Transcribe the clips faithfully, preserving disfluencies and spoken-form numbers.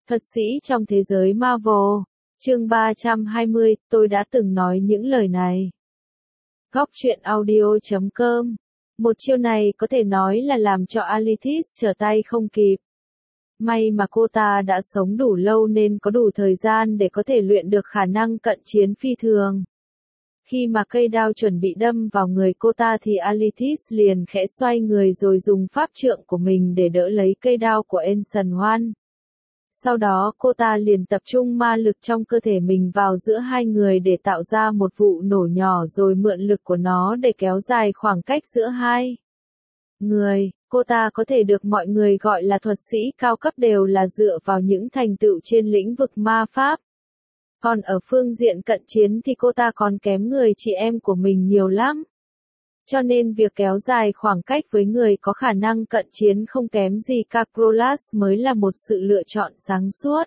Thuật sĩ trong thế giới Marvel. Chương ba trăm hai mươi, tôi đã từng nói những lời này. Góc truyện audio chấm com. Một chiêu này có thể nói là làm cho Alythis trở tay không kịp. May mà cô ta đã sống đủ lâu nên có đủ thời gian để có thể luyện được khả năng cận chiến phi thường. Khi mà cây đao chuẩn bị đâm vào người cô ta thì Alythis liền khẽ xoay người rồi dùng pháp trượng của mình để đỡ lấy cây đao của Ensign One. Sau đó cô ta liền tập trung ma lực trong cơ thể mình vào giữa hai người để tạo ra một vụ nổ nhỏ rồi mượn lực của nó để kéo dài khoảng cách giữa hai người. Cô ta có thể được mọi người gọi là thuật sĩ cao cấp đều là dựa vào những thành tựu trên lĩnh vực ma pháp. Còn ở phương diện cận chiến thì cô ta còn kém người chị em của mình nhiều lắm. Cho nên việc kéo dài khoảng cách với người có khả năng cận chiến không kém gì Carcolas mới là một sự lựa chọn sáng suốt.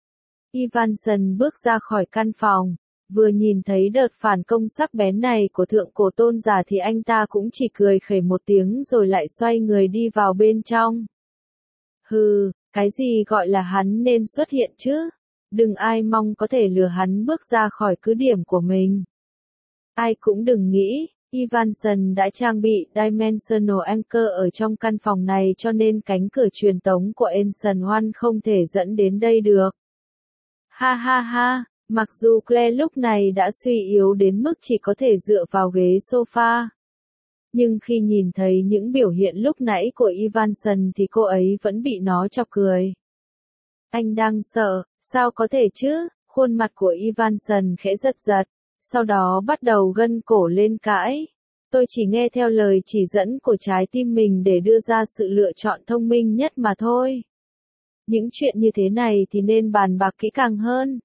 Ivanson bước ra khỏi căn phòng, vừa nhìn thấy đợt phản công sắc bén này của thượng cổ tôn giả thì anh ta cũng chỉ cười khẩy một tiếng rồi lại xoay người đi vào bên trong. Hừ, cái gì gọi là hắn nên xuất hiện chứ? Đừng ai mong có thể lừa hắn bước ra khỏi cứ điểm của mình. Ai cũng đừng nghĩ. Ivanson đã trang bị Dimensional Anchor ở trong căn phòng này cho nên cánh cửa truyền tống của Ensign One không thể dẫn đến đây được. Ha ha ha, mặc dù Claire lúc này đã suy yếu đến mức chỉ có thể dựa vào ghế sofa. Nhưng khi nhìn thấy những biểu hiện lúc nãy của Ivanson thì cô ấy vẫn bị nó chọc cười. Anh đang sợ, sao có thể chứ? Khuôn mặt của Ivanson khẽ giật giật. Sau đó bắt đầu gân cổ lên cãi. Tôi chỉ nghe theo lời chỉ dẫn của trái tim mình để đưa ra sự lựa chọn thông minh nhất mà thôi. Những chuyện như thế này thì nên bàn bạc kỹ càng hơn.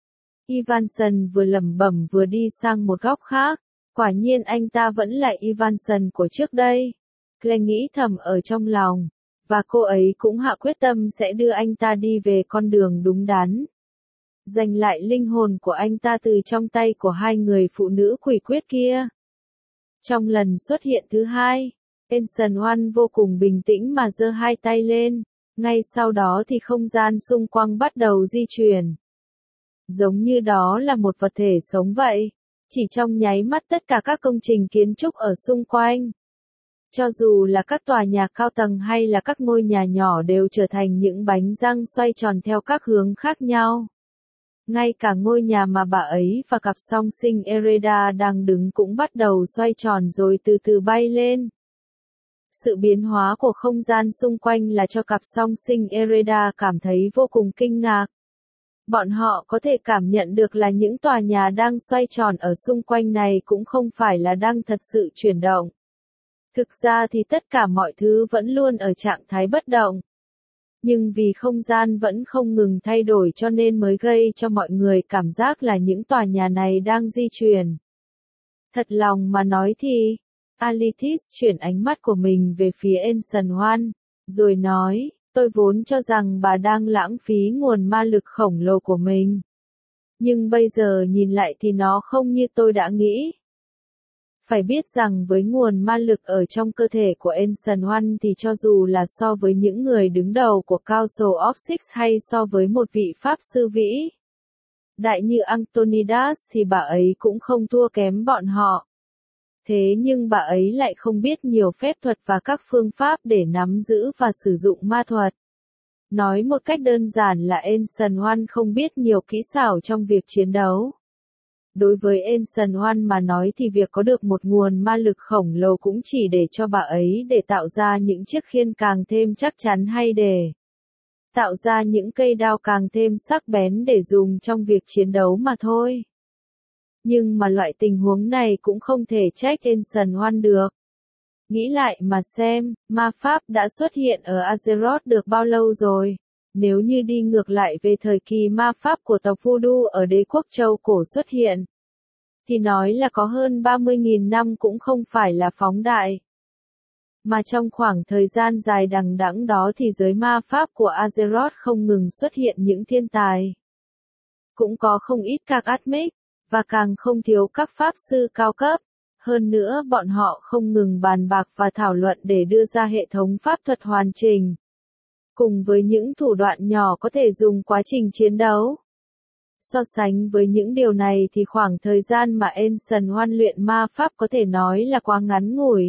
Ivanson vừa lẩm bẩm vừa đi sang một góc khác. Quả nhiên anh ta vẫn là Ivanson của trước đây. Claire nghĩ thầm ở trong lòng. Và cô ấy cũng hạ quyết tâm sẽ đưa anh ta đi về con đường đúng đắn. Giành lại linh hồn của anh ta từ trong tay của hai người phụ nữ quỷ quyết kia. Trong lần xuất hiện thứ hai, Ensign One vô cùng bình tĩnh mà giơ hai tay lên, ngay sau đó thì không gian xung quanh bắt đầu di chuyển. Giống như đó là một vật thể sống vậy, chỉ trong nháy mắt tất cả các công trình kiến trúc ở xung quanh. Cho dù là các tòa nhà cao tầng hay là các ngôi nhà nhỏ đều trở thành những bánh răng xoay tròn theo các hướng khác nhau. Ngay cả ngôi nhà mà bà ấy và cặp song sinh Ereda đang đứng cũng bắt đầu xoay tròn rồi từ từ bay lên. Sự biến hóa của không gian xung quanh là cho cặp song sinh Ereda cảm thấy vô cùng kinh ngạc. Bọn họ có thể cảm nhận được là những tòa nhà đang xoay tròn ở xung quanh này cũng không phải là đang thật sự chuyển động. Thực ra thì tất cả mọi thứ vẫn luôn ở trạng thái bất động. Nhưng vì không gian vẫn không ngừng thay đổi cho nên mới gây cho mọi người cảm giác là những tòa nhà này đang di chuyển. Thật lòng mà nói thì, Alythis chuyển ánh mắt của mình về phía Ensign One, rồi nói, tôi vốn cho rằng bà đang lãng phí nguồn ma lực khổng lồ của mình. Nhưng bây giờ nhìn lại thì nó không như tôi đã nghĩ. Phải biết rằng với nguồn ma lực ở trong cơ thể của Ensign One thì cho dù là so với những người đứng đầu của Council of Six hay so với một vị pháp sư vĩ đại như Antonidas thì bà ấy cũng không thua kém bọn họ. Thế nhưng bà ấy lại không biết nhiều phép thuật và các phương pháp để nắm giữ và sử dụng ma thuật. Nói một cách đơn giản là Ensign One không biết nhiều kỹ xảo trong việc chiến đấu. Đối với Ensign One mà nói thì việc có được một nguồn ma lực khổng lồ cũng chỉ để cho bà ấy để tạo ra những chiếc khiên càng thêm chắc chắn hay để tạo ra những cây đao càng thêm sắc bén để dùng trong việc chiến đấu mà thôi. Nhưng mà loại tình huống này cũng không thể trách Ensign One được. Nghĩ lại mà xem, ma pháp đã xuất hiện ở Azeroth được bao lâu rồi? Nếu như đi ngược lại về thời kỳ ma pháp của tộc Voodoo ở đế quốc châu cổ xuất hiện, thì nói là có hơn ba mươi nghìn năm cũng không phải là phóng đại. Mà trong khoảng thời gian dài đằng đẵng đó thì giới ma pháp của Azeroth không ngừng xuất hiện những thiên tài. Cũng có không ít các Atmic, và càng không thiếu các pháp sư cao cấp. Hơn nữa bọn họ không ngừng bàn bạc và thảo luận để đưa ra hệ thống pháp thuật hoàn chỉnh. cùng với những thủ đoạn nhỏ có thể dùng quá trình chiến đấu. So sánh với những điều này thì khoảng thời gian mà Ensign Hoan luyện ma pháp có thể nói là quá ngắn ngủi.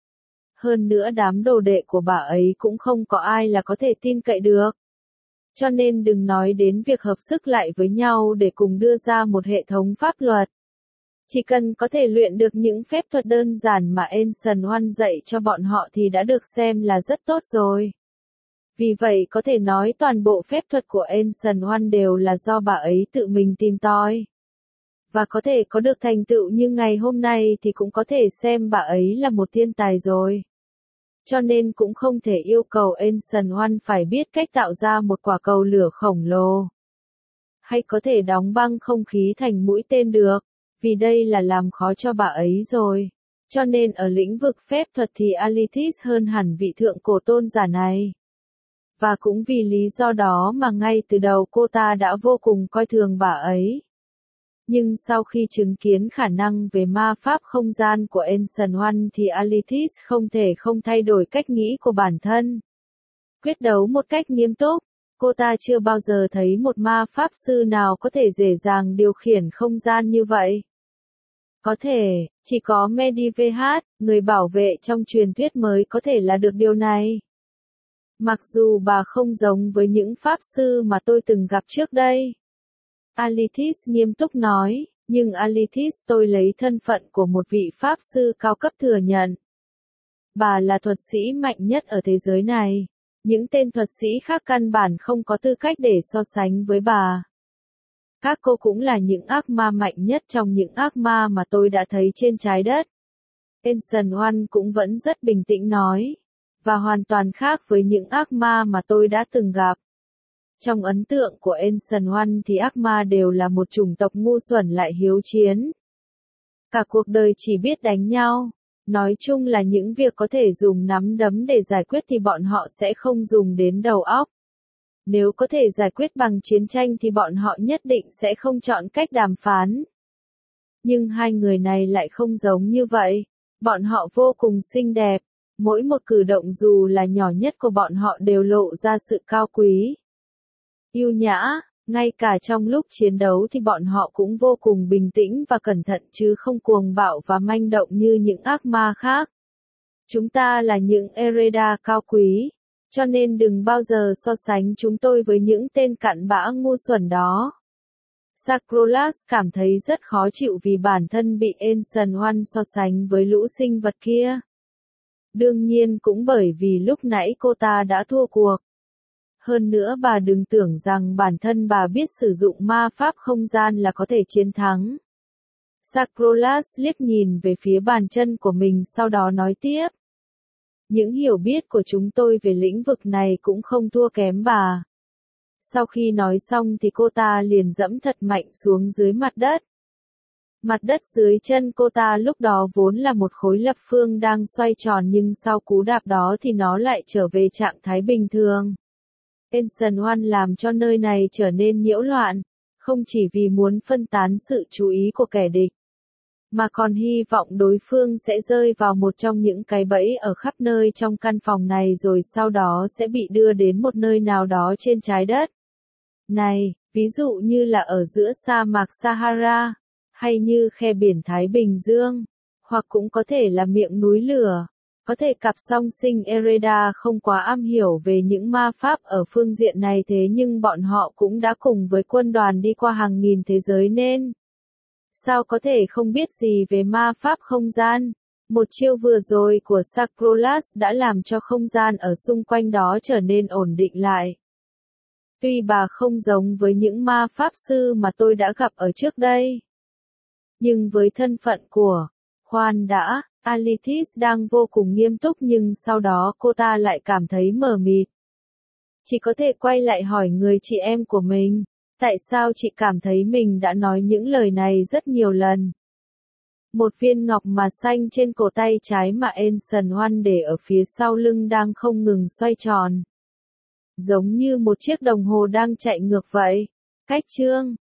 Hơn nữa đám đồ đệ của bà ấy cũng không có ai là có thể tin cậy được. Cho nên đừng nói đến việc hợp sức lại với nhau để cùng đưa ra một hệ thống pháp luật. Chỉ cần có thể luyện được những phép thuật đơn giản mà Ensign Hoan dạy cho bọn họ thì đã được xem là rất tốt rồi. Vì vậy có thể nói toàn bộ phép thuật của Ensign Hoan đều là do bà ấy tự mình tìm tòi. Và có thể có được thành tựu như ngày hôm nay thì cũng có thể xem bà ấy là một thiên tài rồi. Cho nên cũng không thể yêu cầu Ensign Hoan phải biết cách tạo ra một quả cầu lửa khổng lồ. Hay có thể đóng băng không khí thành mũi tên được, vì đây là làm khó cho bà ấy rồi. Cho nên ở lĩnh vực phép thuật thì Alythis hơn hẳn vị thượng cổ tôn giả này. Và cũng vì lý do đó mà ngay từ đầu cô ta đã vô cùng coi thường bà ấy. Nhưng sau khi chứng kiến khả năng về ma pháp không gian của Ensign Hoan thì Alythis không thể không thay đổi cách nghĩ của bản thân. Quyết đấu một cách nghiêm túc, cô ta chưa bao giờ thấy một ma pháp sư nào có thể dễ dàng điều khiển không gian như vậy. Có thể, chỉ có Medivehat, người bảo vệ trong truyền thuyết mới có thể là được điều này. Mặc dù bà không giống với những pháp sư mà tôi từng gặp trước đây. Alythis nghiêm túc nói, nhưng Alythis tôi lấy thân phận của một vị pháp sư cao cấp thừa nhận. Bà là thuật sĩ mạnh nhất ở thế giới này. Những tên thuật sĩ khác căn bản không có tư cách để so sánh với bà. Các cô cũng là những ác ma mạnh nhất trong những ác ma mà tôi đã thấy trên trái đất. Ensign Hoan cũng vẫn rất bình tĩnh nói. Và hoàn toàn khác với những ác ma mà tôi đã từng gặp. Trong ấn tượng của Ensign Hoan thì ác ma đều là một chủng tộc ngu xuẩn lại hiếu chiến. Cả cuộc đời chỉ biết đánh nhau. Nói chung là những việc có thể dùng nắm đấm để giải quyết thì bọn họ sẽ không dùng đến đầu óc. Nếu có thể giải quyết bằng chiến tranh thì bọn họ nhất định sẽ không chọn cách đàm phán. Nhưng hai người này lại không giống như vậy. Bọn họ vô cùng xinh đẹp. Mỗi một cử động dù là nhỏ nhất của bọn họ đều lộ ra sự cao quý. Yêu nhã, ngay cả trong lúc chiến đấu thì bọn họ cũng vô cùng bình tĩnh và cẩn thận chứ không cuồng bạo và manh động như những ác ma khác. Chúng ta là những Ereda cao quý, cho nên đừng bao giờ so sánh chúng tôi với những tên cặn bã ngu xuẩn đó. Sacrolas cảm thấy rất khó chịu vì bản thân bị Ensign Hoan so sánh với lũ sinh vật kia. Đương nhiên cũng bởi vì lúc nãy cô ta đã thua cuộc. Hơn nữa bà đừng tưởng rằng bản thân bà biết sử dụng ma pháp không gian là có thể chiến thắng. Sacrolas liếc nhìn về phía bàn chân của mình sau đó nói tiếp. Những hiểu biết của chúng tôi về lĩnh vực này cũng không thua kém bà. Sau khi nói xong thì cô ta liền dẫm thật mạnh xuống dưới mặt đất. Mặt đất dưới chân cô ta lúc đó vốn là một khối lập phương đang xoay tròn nhưng sau cú đạp đó thì nó lại trở về trạng thái bình thường. Ensign Hoan làm cho nơi này trở nên nhiễu loạn, không chỉ vì muốn phân tán sự chú ý của kẻ địch, mà còn hy vọng đối phương sẽ rơi vào một trong những cái bẫy ở khắp nơi trong căn phòng này rồi sau đó sẽ bị đưa đến một nơi nào đó trên trái đất. Này, ví dụ như là ở giữa sa mạc Sahara, hay như khe biển Thái Bình Dương, hoặc cũng có thể là miệng núi lửa. Có thể cặp song sinh Ereda không quá am hiểu về những ma pháp ở phương diện này thế nhưng bọn họ cũng đã cùng với quân đoàn đi qua hàng nghìn thế giới nên sao có thể không biết gì về ma pháp không gian. Một chiêu vừa rồi của Sacrolas đã làm cho không gian ở xung quanh đó trở nên ổn định lại. Tuy bà không giống với những ma pháp sư mà tôi đã gặp ở trước đây, nhưng với thân phận của, khoan đã, Alythis đang vô cùng nghiêm túc nhưng sau đó cô ta lại cảm thấy mờ mịt. Chỉ có thể quay lại hỏi người chị em của mình, tại sao chị cảm thấy mình đã nói những lời này rất nhiều lần. Một viên ngọc mà xanh trên cổ tay trái mà Ensign Hoan để ở phía sau lưng đang không ngừng xoay tròn. Giống như một chiếc đồng hồ đang chạy ngược vậy. Cách chương